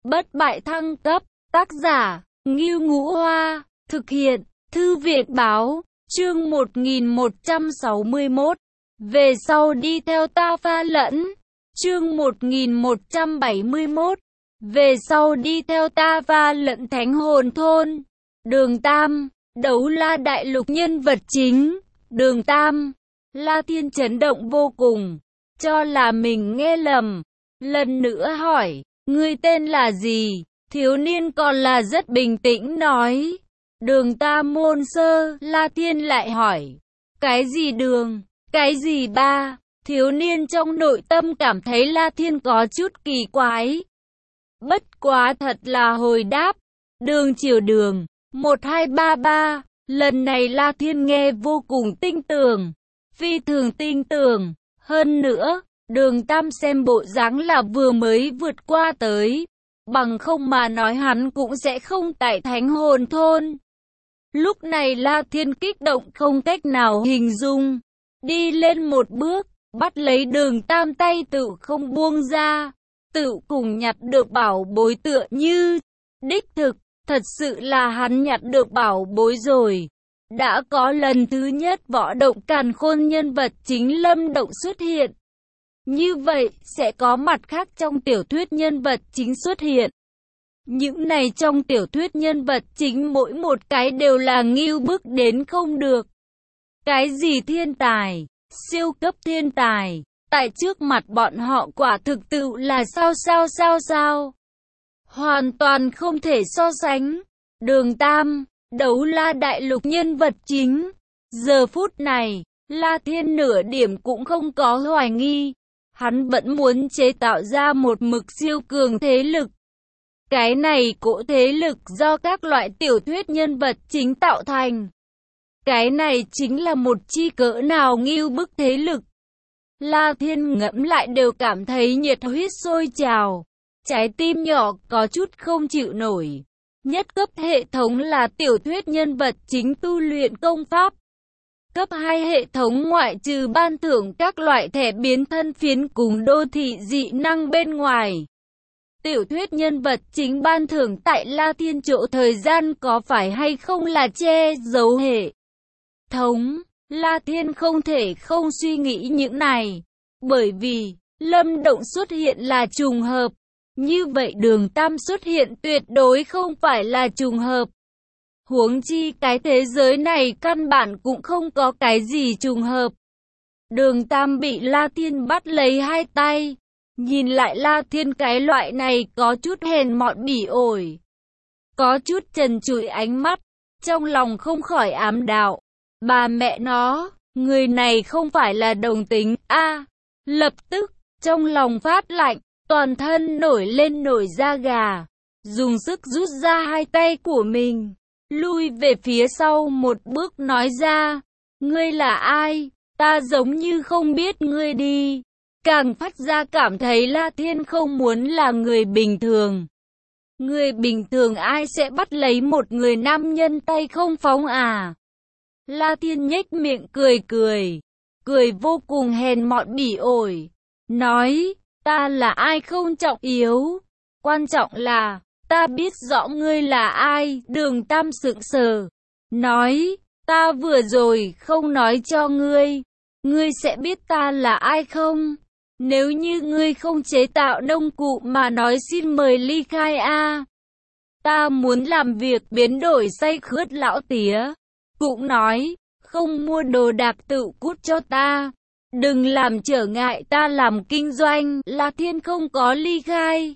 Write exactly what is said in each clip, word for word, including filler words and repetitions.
Bất bại thăng cấp, tác giả, Ngưu Ngũ Hoa, thực hiện, Thư viện Báo, chương một nghìn một trăm sáu mươi mốt, về sau đi theo ta pha lẫn, chương một nghìn một trăm bảy mươi mốt, về sau đi theo ta pha lẫn Thánh Hồn Thôn, Đường Tam, Đấu La Đại Lục nhân vật chính, Đường Tam, La Thiên chấn động vô cùng, cho là mình nghe lầm, lần nữa hỏi, ngươi tên là gì? Thiếu niên còn là rất bình tĩnh nói, Đường Tam Môn Sơ. La Thiên lại hỏi, cái gì đường, cái gì ba? Thiếu niên trong nội tâm cảm thấy La Thiên có chút kỳ quái. Bất quá thật là hồi đáp, đường chiều đường, một hai ba ba. Lần này La Thiên nghe vô cùng tinh tường, phi thường tinh tường. Hơn nữa, Đường Tam xem bộ dáng là vừa mới vượt qua tới, bằng không mà nói hắn cũng sẽ không tại Thánh Hồn Thôn. Lúc này La Thiên kích động không cách nào hình dung, đi lên một bước, bắt lấy Đường Tam tay tự không buông ra, tự cùng nhặt được bảo bối tựa như, đích thực, thật sự là hắn nhặt được bảo bối rồi. Đã có lần thứ nhất võ động càn khôn nhân vật chính Lâm Động xuất hiện. Như vậy, sẽ có mặt khác trong tiểu thuyết nhân vật chính xuất hiện. Những này trong tiểu thuyết nhân vật chính mỗi một cái đều là ngưu bức đến không được. Cái gì thiên tài, siêu cấp thiên tài, tại trước mặt bọn họ quả thực tự là sao sao sao sao. Hoàn toàn không thể so sánh. Đường Tam, Đấu La Đại Lục nhân vật chính. Giờ phút này, La Thiên nửa điểm cũng không có hoài nghi. Hắn vẫn muốn chế tạo ra một mực siêu cường thế lực. Cái này cỗ thế lực do các loại tiểu thuyết nhân vật chính tạo thành. Cái này chính là một chi cỡ nào ngưu bức thế lực. La Thiên ngẫm lại đều cảm thấy nhiệt huyết sôi trào. Trái tim nhỏ có chút không chịu nổi. Nhất cấp hệ thống là tiểu thuyết nhân vật chính tu luyện công pháp. Cấp hai hệ thống ngoại trừ ban thưởng các loại thẻ biến thân phiến cùng đô thị dị năng bên ngoài. Tiểu thuyết nhân vật chính ban thưởng tại La Thiên chỗ thời gian có phải hay không là che giấu hệ thống. La Thiên không thể không suy nghĩ những này. Bởi vì, Lâm Động xuất hiện là trùng hợp. Như vậy Đường Tam xuất hiện tuyệt đối không phải là trùng hợp. Huống chi cái thế giới này căn bản cũng không có cái gì trùng hợp. Đường Tam bị La Thiên bắt lấy hai tay. Nhìn lại La Thiên cái loại này có chút hèn mọn bỉ ổi. Có chút trần trụi ánh mắt. Trong lòng không khỏi ám đạo. Bà mẹ nó, người này không phải là đồng tính a à, lập tức, trong lòng phát lạnh. Toàn thân nổi lên nổi da gà. Dùng sức rút ra hai tay của mình. Lui về phía sau một bước nói ra, ngươi là ai? Ta giống như không biết ngươi đi. Càng phát ra cảm thấy La Thiên không muốn là người bình thường. Người bình thường ai sẽ bắt lấy một người nam nhân tay không phóng à? La Thiên nhếch miệng cười cười. Cười vô cùng hèn mọn bỉ ổi. Nói, ta là ai không trọng yếu. Quan trọng là, ta biết rõ ngươi là ai. Đường Tam sững sờ. Nói, ta vừa rồi không nói cho ngươi. Ngươi sẽ biết ta là ai không? Nếu như ngươi không chế tạo nông cụ mà nói xin mời ly khai a. Ta muốn làm việc biến đổi say khướt lão tía. Cũng nói, không mua đồ đạc tự cút cho ta. Đừng làm trở ngại ta làm kinh doanh. La Thiên không có ly khai,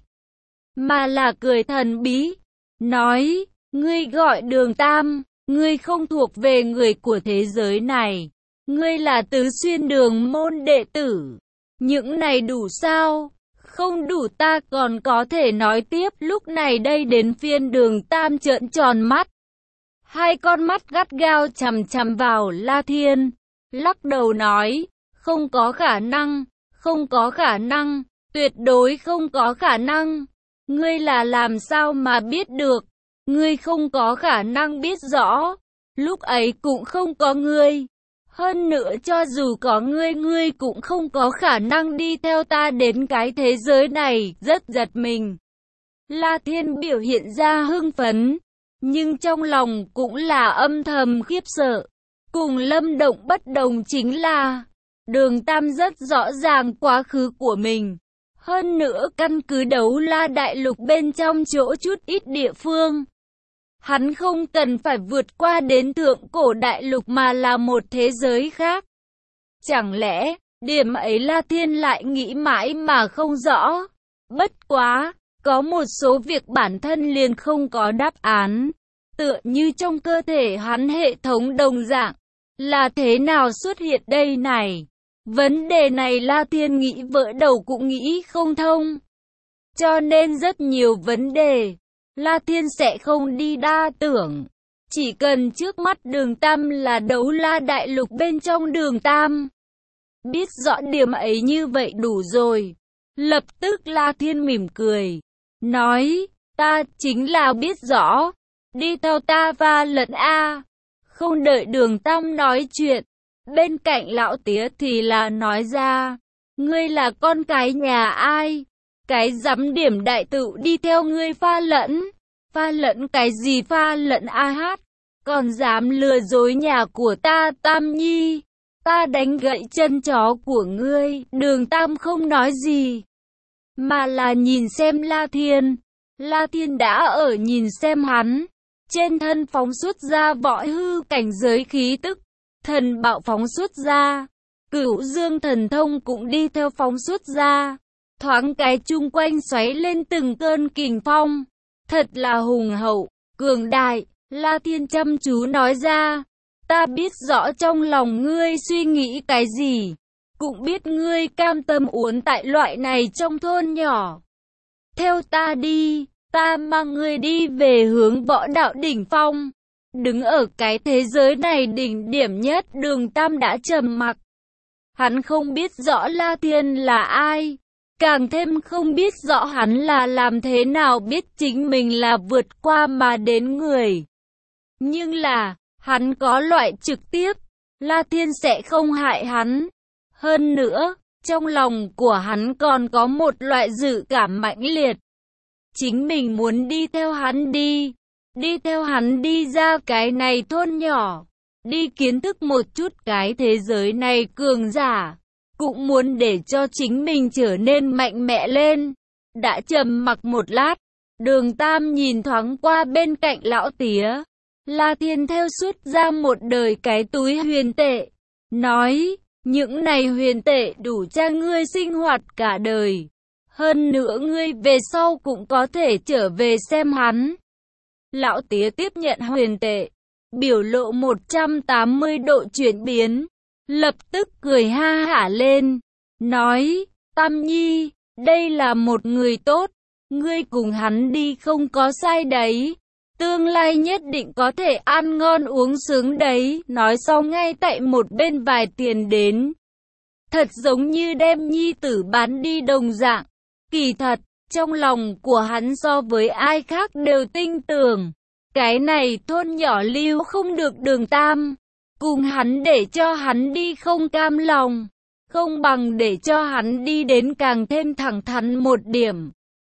mà là cười thần bí. Nói, ngươi gọi Đường Tam, ngươi không thuộc về người của thế giới này. Ngươi là tứ xuyên đường môn đệ tử. Những này đủ sao? Không đủ ta còn có thể nói tiếp. Lúc này đây đến phiên Đường Tam trợn tròn mắt. Hai con mắt gắt gao chằm chằm vào La Thiên. Lắc đầu nói, không có khả năng, không có khả năng, tuyệt đối không có khả năng. Ngươi là làm sao mà biết được? Ngươi không có khả năng biết rõ. Lúc ấy cũng không có ngươi. Hơn nữa cho dù có ngươi, ngươi cũng không có khả năng đi theo ta đến cái thế giới này. Rất giật mình. La Thiên biểu hiện ra hưng phấn, nhưng trong lòng cũng là âm thầm khiếp sợ. Cùng Lâm Động bất đồng chính là, Đường Tam rất rõ ràng quá khứ của mình. Hơn nữa căn cứ Đấu La Đại Lục bên trong chỗ chút ít địa phương, hắn không cần phải vượt qua đến Thượng Cổ Đại Lục mà là một thế giới khác. Chẳng lẽ, điểm ấy La Thiên lại nghĩ mãi mà không rõ. Bất quá, có một số việc bản thân liền không có đáp án. Tựa như trong cơ thể hắn hệ thống đồng dạng, là thế nào xuất hiện đây này? Vấn đề này La Thiên nghĩ vỡ đầu cũng nghĩ không thông. Cho nên rất nhiều vấn đề, La Thiên sẽ không đi đa tưởng. Chỉ cần trước mắt Đường Tam là Đấu La Đại Lục bên trong Đường Tam. Biết rõ điểm ấy như vậy đủ rồi. Lập tức La Thiên mỉm cười, nói, ta chính là biết rõ. Đi theo ta và lẫn A. Không đợi Đường Tam nói chuyện, bên cạnh lão tía thì là nói ra, ngươi là con cái nhà ai? Cái dám điểm đại tự đi theo ngươi pha lẫn. Pha lẫn cái gì pha lẫn a hát? Còn dám lừa dối nhà của ta Tam Nhi. Ta đánh gãy chân chó của ngươi. Đường Tam không nói gì, mà là nhìn xem La Thiên. La Thiên đã ở nhìn xem hắn. Trên thân phóng xuất ra võ hư cảnh giới khí tức. Thần bạo phóng xuất ra. Cửu dương thần thông cũng đi theo phóng xuất ra. Thoáng cái chung quanh xoáy lên từng cơn kình phong. Thật là hùng hậu, cường đại. La Thiên chăm chú nói ra. Ta biết rõ trong lòng ngươi suy nghĩ cái gì. Cũng biết ngươi cam tâm uốn tại loại này trong thôn nhỏ. Theo ta đi, ta mang ngươi đi về hướng võ đạo đỉnh phong. Đứng ở cái thế giới này đỉnh điểm nhất. Đường Tam đã trầm mặc. Hắn không biết rõ La Thiên là ai. Càng thêm không biết rõ hắn là làm thế nào biết chính mình là vượt qua mà đến người. Nhưng là, hắn có loại trực tiếp, La Thiên sẽ không hại hắn. Hơn nữa, trong lòng của hắn còn có một loại dự cảm mãnh liệt. Chính mình muốn đi theo hắn đi, đi theo hắn đi ra cái này thôn nhỏ, đi kiến thức một chút cái thế giới này cường giả. Cũng muốn để cho chính mình trở nên mạnh mẽ lên. Đã trầm mặc một lát, Đường Tam nhìn thoáng qua bên cạnh lão tía. La Thiên theo xuất ra một đời cái túi huyền tệ. Nói, những này huyền tệ đủ cho ngươi sinh hoạt cả đời. Hơn nữa ngươi về sau cũng có thể trở về xem hắn. Lão tía tiếp nhận huyền tệ, biểu lộ một trăm tám mươi độ chuyển biến. Lập tức cười ha hả lên, nói, Tam Nhi, đây là một người tốt, ngươi cùng hắn đi không có sai đấy, tương lai nhất định có thể ăn ngon uống sướng đấy. Nói xong ngay tại một bên vài tiền đến, thật giống như đem nhi tử bán đi đồng dạng. Kỳ thật, trong lòng của hắn so với ai khác đều tin tưởng, cái này thôn nhỏ lưu không được Đường Tam. Cùng hắn để cho hắn đi không cam lòng, không bằng để cho hắn đi đến càng thêm thẳng thắn một điểm.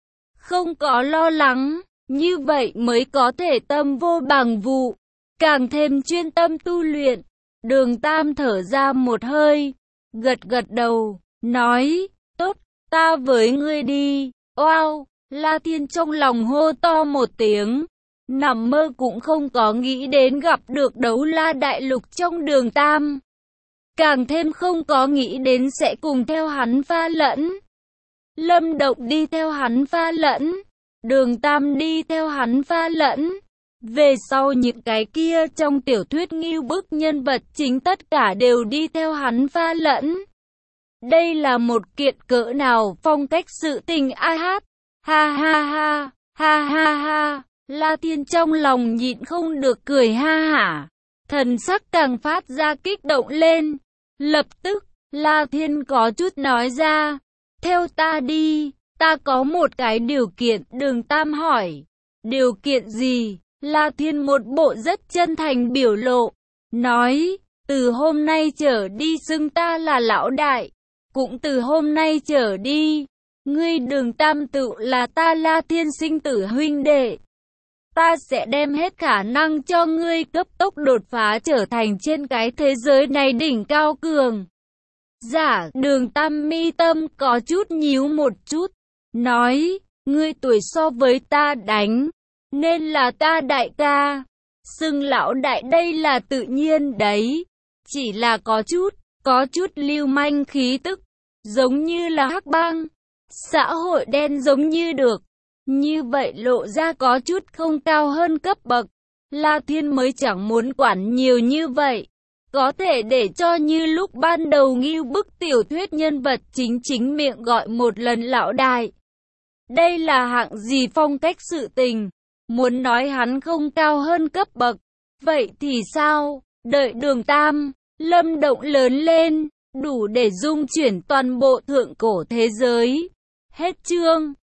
Không có lo lắng, như vậy mới có thể tâm vô bằng vụ, càng thêm chuyên tâm tu luyện. Đường Tam thở ra một hơi, gật gật đầu, nói, tốt, ta với ngươi đi. Wow, La Thiên trong lòng hô to một tiếng. Nằm mơ cũng không có nghĩ đến gặp được Đấu La Đại Lục trong Đường Tam. Càng thêm không có nghĩ đến sẽ cùng theo hắn pha lẫn. Lâm Động đi theo hắn pha lẫn. Đường Tam đi theo hắn pha lẫn. Về sau những cái kia trong tiểu thuyết ngưu bức nhân vật chính tất cả đều đi theo hắn pha lẫn. Đây là một kiện cỡ nào phong cách sự tình ai hát. Ha ha ha, ha ha ha. La Thiên trong lòng nhịn không được cười ha hả, thần sắc càng phát ra kích động lên. Lập tức, La Thiên có chút nói ra, theo ta đi, ta có một cái điều kiện. Đường Tam hỏi, điều kiện gì? La Thiên một bộ rất chân thành biểu lộ, nói, từ hôm nay trở đi xưng ta là lão đại, cũng từ hôm nay trở đi, Ngươi Đường Tam tự là ta La Thiên sinh tử huynh đệ. Ta sẽ đem hết khả năng cho ngươi cấp tốc đột phá trở thành trên cái thế giới này đỉnh cao cường giả. Đường Tam mi tâm có chút nhíu một chút, nói, ngươi tuổi so với ta đánh, nên là ta đại ca. Xưng lão đại đây là tự nhiên đấy, chỉ là có chút, có chút lưu manh khí tức, giống như là hắc bang, xã hội đen giống như được. Như vậy lộ ra có chút không cao hơn cấp bậc. La Thiên mới chẳng muốn quản nhiều như vậy. Có thể để cho như lúc ban đầu Ngưu Bức tiểu thuyết nhân vật chính chính miệng gọi một lần lão đại. Đây là hạng gì phong cách sự tình. Muốn nói hắn không cao hơn cấp bậc. Vậy thì sao? Đợi Đường Tam, Lâm Động lớn lên, đủ để dung chuyển toàn bộ thượng cổ thế giới. Hết chương.